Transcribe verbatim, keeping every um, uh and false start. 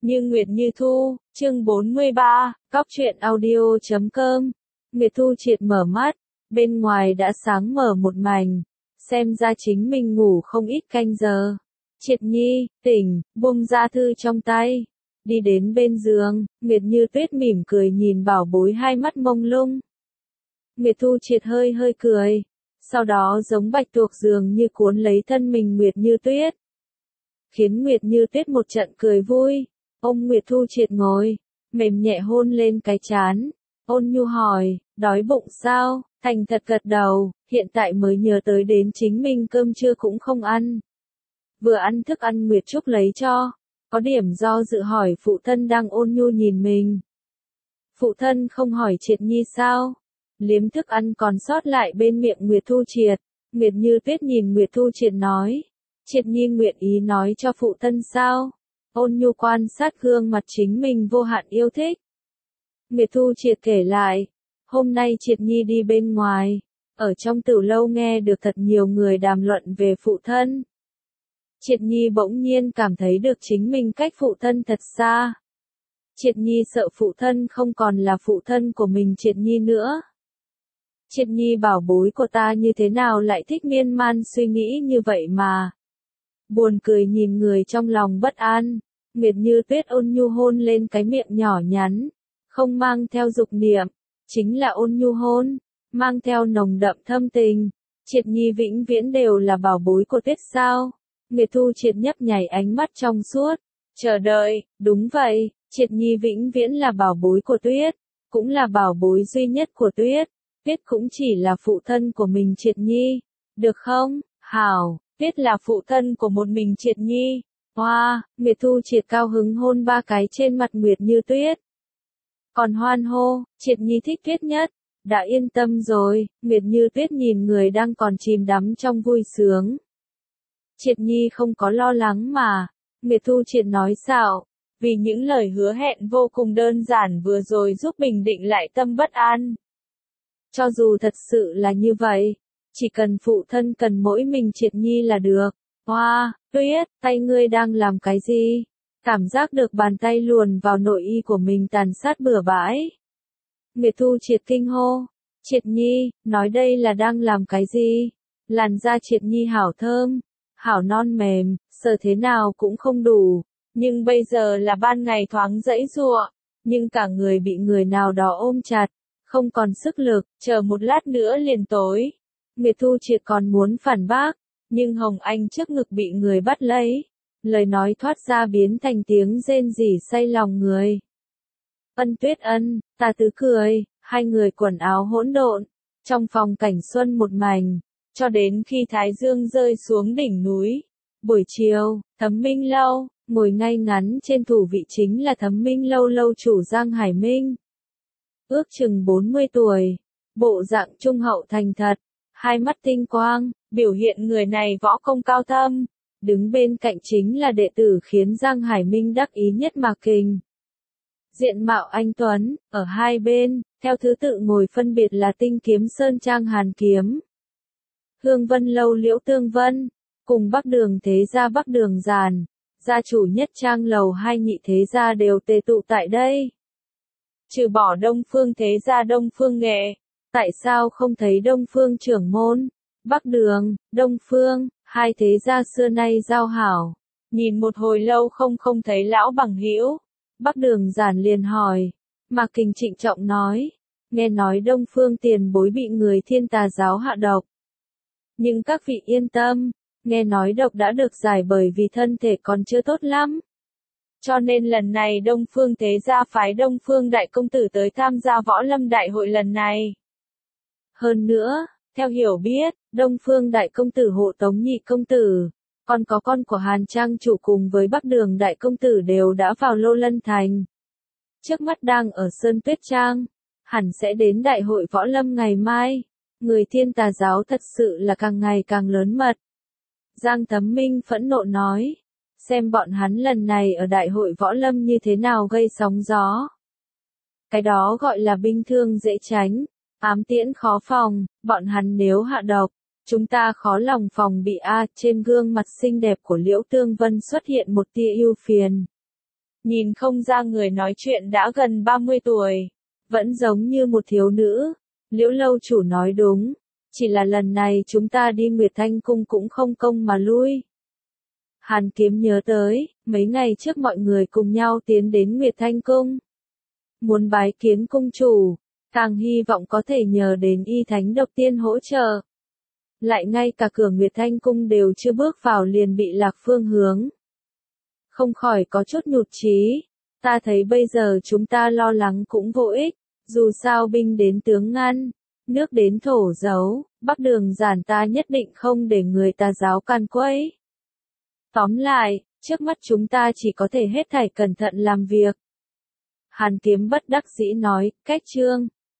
Như Nguyệt Như Thu, chương bốn mươi ba, Cóc truyện audio chấm com. Nguyệt Thu triệt mở mắt, bên ngoài đã sáng mở một mảnh, xem ra chính mình ngủ không ít canh giờ. Triệt Nhi, tỉnh, buông ra thư trong tay, đi đến bên giường, Nguyệt Như Tuyết mỉm cười nhìn bảo bối hai mắt mông lung. Nguyệt Thu triệt hơi hơi cười, sau đó giống bạch tuộc dường như cuốn lấy thân mình Nguyệt Như Tuyết, khiến Nguyệt Như Tuyết một trận cười vui. Ôm Nguyệt Thu triệt ngồi, mềm nhẹ hôn lên cái trán, ôn nhu hỏi, đói bụng sao? Thành thật gật đầu, hiện tại mới nhớ tới đến chính mình cơm trưa cũng không ăn. Vừa ăn thức ăn Nguyệt Trúc lấy cho, có điểm do dự hỏi phụ thân đang ôn nhu nhìn mình. Phụ thân không hỏi Triệt Nhi sao? Liếm thức ăn còn sót lại bên miệng Nguyệt Thu triệt, Nguyệt Như Tuyết nhìn Nguyệt Thu triệt nói, Triệt Nhi nguyện ý nói cho phụ thân sao? Ôn nhu quan sát gương mặt chính mình vô hạn yêu thích. Nguyệt Thu triệt kể lại, hôm nay Triệt Nhi đi bên ngoài, ở trong tử lâu nghe được thật nhiều người đàm luận về phụ thân. Triệt Nhi bỗng nhiên cảm thấy được chính mình cách phụ thân thật xa. Triệt Nhi sợ phụ thân không còn là phụ thân của mình Triệt Nhi nữa. Triệt Nhi bảo bối của ta như thế nào lại thích miên man suy nghĩ như vậy mà. Buồn cười nhìn người trong lòng bất an, Nguyệt Như Tuyết ôn nhu hôn lên cái miệng nhỏ nhắn, không mang theo dục niệm, chính là ôn nhu hôn, mang theo nồng đậm thâm tình. Triệt Nhi vĩnh viễn đều là bảo bối của Tuyết sao? Nguyệt Thu triệt nhấp nháy ánh mắt trong suốt, chờ đợi, đúng vậy, Triệt Nhi vĩnh viễn là bảo bối của Tuyết, cũng là bảo bối duy nhất của Tuyết, Tuyết cũng chỉ là phụ thân của mình Triệt Nhi, được không? Hảo. Tuyết là phụ thân của một mình Triệt Nhi. Hoa, wow, Nguyệt Thu triệt cao hứng hôn ba cái trên mặt Nguyệt Như Tuyết. Còn hoan hô, Triệt Nhi thích Tuyết nhất. Đã yên tâm rồi, Nguyệt Như Tuyết nhìn người đang còn chìm đắm trong vui sướng. Triệt Nhi không có lo lắng mà. Nguyệt Thu triệt nói xạo, vì những lời hứa hẹn vô cùng đơn giản vừa rồi giúp bình định lại tâm bất an. Cho dù thật sự là như vậy, chỉ cần phụ thân cần mỗi mình Triệt Nhi là được. Hoa, wow, Tuyết, tay ngươi đang làm cái gì? Cảm giác được bàn tay luồn vào nội y của mình tàn sát bừa bãi. Nguyệt Thu triệt kinh hô. Triệt Nhi, nói đây là đang làm cái gì? Làn da Triệt Nhi hảo thơm, hảo non mềm, sờ thế nào cũng không đủ. Nhưng bây giờ là ban ngày thoáng dãy giụa, nhưng cả người bị người nào đó ôm chặt, không còn sức lực, chờ một lát nữa liền tối. Nguyệt Thu triệt còn muốn phản bác, nhưng Hồng Anh trước ngực bị người bắt lấy, lời nói thoát ra biến thành tiếng rên rỉ say lòng người. Ân Tuyết ân, ta tứ cười, hai người quần áo hỗn độn, trong phòng cảnh xuân một mảnh, cho đến khi thái dương rơi xuống đỉnh núi. Buổi chiều, Thấm Minh Lâu, ngồi ngay ngắn trên thủ vị chính là Thấm Minh Lâu lâu chủ Giang Hải Minh. Ước chừng bốn mươi tuổi, bộ dạng trung hậu thành thật, hai mắt tinh quang, biểu hiện người này võ công cao thâm. Đứng bên cạnh chính là đệ tử khiến Giang Hải Minh đắc ý nhất Mạc Kình. Diện mạo anh tuấn, ở hai bên, theo thứ tự ngồi phân biệt là Tinh Kiếm Sơn Trang Hàn Kiếm, Hương Vân Lâu Liễu Tương Vân, cùng Bắc Đường Thế Gia Bắc Đường Giàn, gia chủ nhất trang lầu hai nhị thế gia đều tề tụ tại đây. Trừ bỏ Đông Phương Thế Gia Đông Phương Nghệ. Tại sao không thấy Đông Phương trưởng môn? Bắc Đường, Đông Phương, hai thế gia xưa nay giao hảo. Nhìn một hồi lâu không không thấy lão bằng hữu. Bắc Đường Giản liền hỏi. Mạc Kình trịnh trọng nói. Nghe nói Đông Phương tiền bối bị người Thiên Tà giáo hạ độc. Nhưng các vị yên tâm, nghe nói độc đã được giải bởi vì thân thể còn chưa tốt lắm. Cho nên lần này Đông Phương Thế Gia phái Đông Phương Đại Công Tử tới tham gia võ lâm đại hội lần này. Hơn nữa, theo hiểu biết, Đông Phương Đại Công Tử hộ tống nhị công tử, còn có con của Hàn Trang chủ cùng với Bắc Đường Đại Công Tử đều đã vào Lô Lân Thành. Trước mắt đang ở Sơn Tuyết Trang, hẳn sẽ đến đại hội võ lâm ngày mai. Người Thiên Tà giáo thật sự là càng ngày càng lớn mật. Giang Thấm Minh phẫn nộ nói, xem bọn hắn lần này ở đại hội võ lâm như thế nào gây sóng gió. Cái đó gọi là binh thương dễ tránh. Ám tiễn khó phòng, bọn hắn nếu hạ độc, chúng ta khó lòng phòng bị a. Trên gương mặt xinh đẹp của Liễu Tương Vân xuất hiện một tia ưu phiền. Nhìn không ra người nói chuyện đã gần ba mươi tuổi, vẫn giống như một thiếu nữ. Liễu lâu chủ nói đúng, chỉ là lần này chúng ta đi Nguyệt Thanh Cung cũng không công mà lui. Hàn Kiếm nhớ tới, mấy ngày trước mọi người cùng nhau tiến đến Nguyệt Thanh Cung. Muốn bái kiến cung chủ, càng hy vọng có thể nhờ đến y thánh độc tiên hỗ trợ. Lại ngay cả cửa Nguyệt Thanh Cung đều chưa bước vào liền bị lạc phương hướng. Không khỏi có chút nhụt chí, ta thấy bây giờ chúng ta lo lắng cũng vô ích, dù sao binh đến tướng ngăn, nước đến thổ giấu, bắc đường giản ta nhất định không để người ta giáo can quấy. Tóm lại, trước mắt chúng ta chỉ có thể hết thảy cẩn thận làm việc. Hàn Kiếm bất đắc dĩ nói, cách trương.